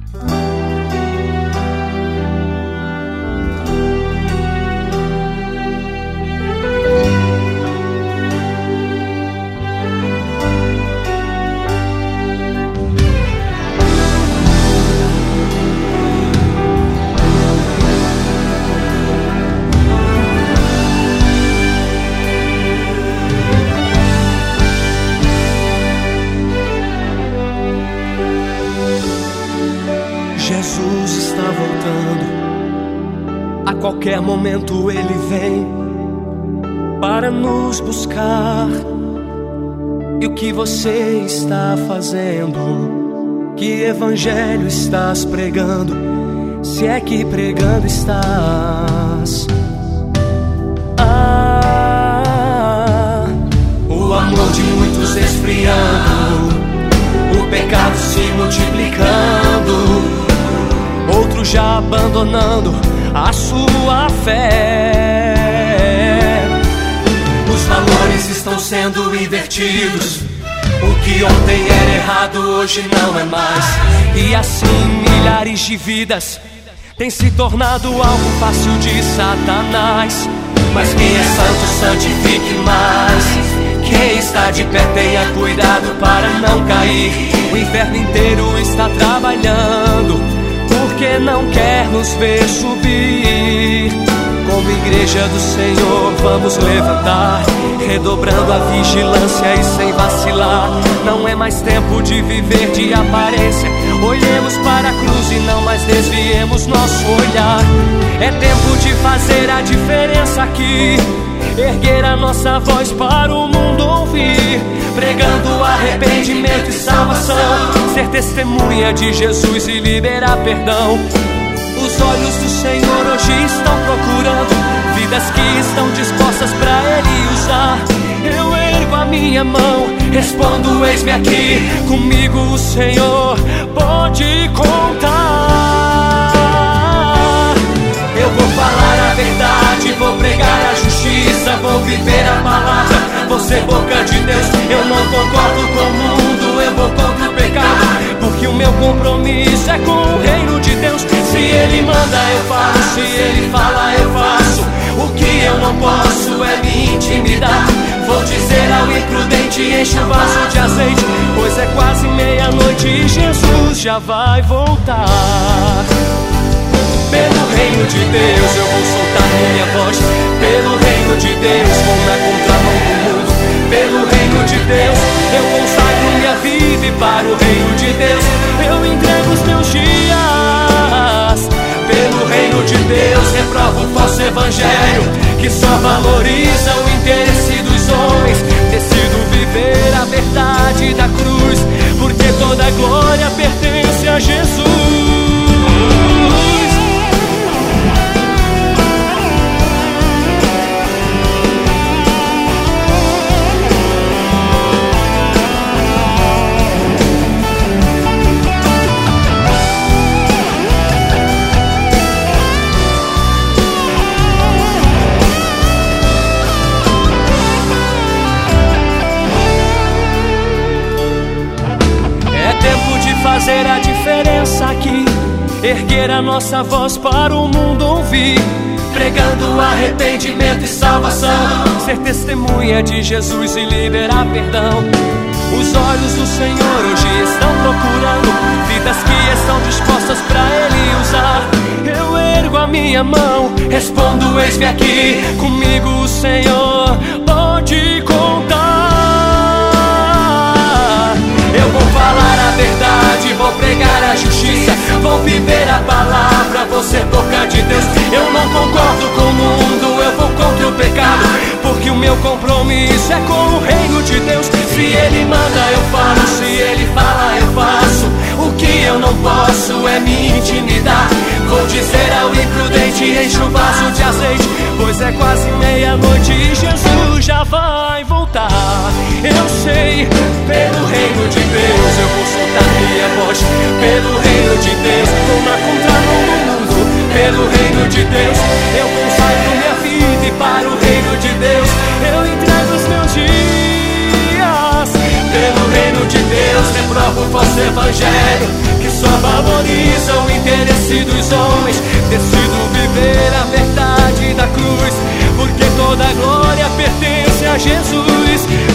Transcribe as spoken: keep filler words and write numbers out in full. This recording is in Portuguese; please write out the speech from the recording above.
Jesus está voltando. A qualquer momento Ele vem para nos buscar. E o que você está fazendo? Que evangelho estás pregando? Se é que pregando estás. Ah, o amor de muitos esfriando, o pecado se multiplicando, outros já abandonando a sua fé. Os valores estão sendo invertidos. O que ontem era errado hoje não é mais. E assim milhares de vidas têm se tornado algo fácil de Satanás. Mas quem é santo santifique mais. Quem está de pé tenha cuidado para não cair. O inferno inteiro está trabalhando porque não quer nos ver subir. Como igreja do Senhor vamos levantar, redobrando a vigilância e sem vacilar. Não é mais tempo de viver de aparência. Olhemos para a cruz e não mais desviemos nosso olhar. É tempo de fazer a diferença aqui, erguer a nossa voz para o mundo ouvir, pregando arrependimento e salvação, ser testemunha de Jesus e liberar perdão. Os olhos do Senhor hoje estão procurando vidas que estão dispostas para Ele usar. Eu ergo a minha mão, respondo: eis-me aqui. Comigo o Senhor pode contar. Eu vou falar a verdade, vou pregar a justiça, vou viver a palavra, vou ser boca de Deus. Eu não concordo com o mundo, eu vou contra o pecado, porque o meu compromisso é com o reino de Deus. Se Ele manda eu faço, se Ele fala eu faço. O que eu não posso é me intimidar. Vou dizer ao imprudente: enche o vaso de azeite, pois é quase meia-noite e Jesus já vai voltar. Pelo reino de Deus eu vou soltar minha voz. Pelo reino de Deus vou na contramão do mundo. Pelo reino de Deus eu consagro minha vida, e para o reino de Deus eu entrego os meus dias. Pelo reino de Deus reprovo o falso evangelho, que só valoriza o interesse dos homens. Decido viver a verdade da cruz, porque toda glória pertence a Jesus. Fazer a diferença aqui, erguer a nossa voz para o mundo ouvir, pregando arrependimento e salvação, ser testemunha de Jesus e liberar perdão. Os olhos do Senhor hoje estão procurando vidas que estão dispostas para Ele usar. Eu ergo a minha mão, respondo: eis-me aqui. Comigo o Senhor pode contar. Eu vou falar a verdade, vou pregar a justiça, vou viver a palavra, vou ser boca de Deus. Eu não concordo com o mundo, eu vou contra o pecado, porque o meu compromisso é com o reino de Deus. Se Ele manda eu faço, se Ele fala eu faço. O que eu não posso é me intimidar. Vou dizer ao imprudente: enche o vaso de azeite, pois é quase meia-noite e Jesus já vai voltar. Eu sei, pelo reino de Deus eu vou soltar minha voz. Pelo reino de Deus vou na contramão do mundo. Pelo reino de Deus eu consagro minha vida, e para o reino de Deus eu entrego os meus dias. Pelo reino de Deus reprovo o falso evangelho, que só valoriza interesse dos homens. Decido viver a verdade da cruz, porque toda a glória pertence a Jesus.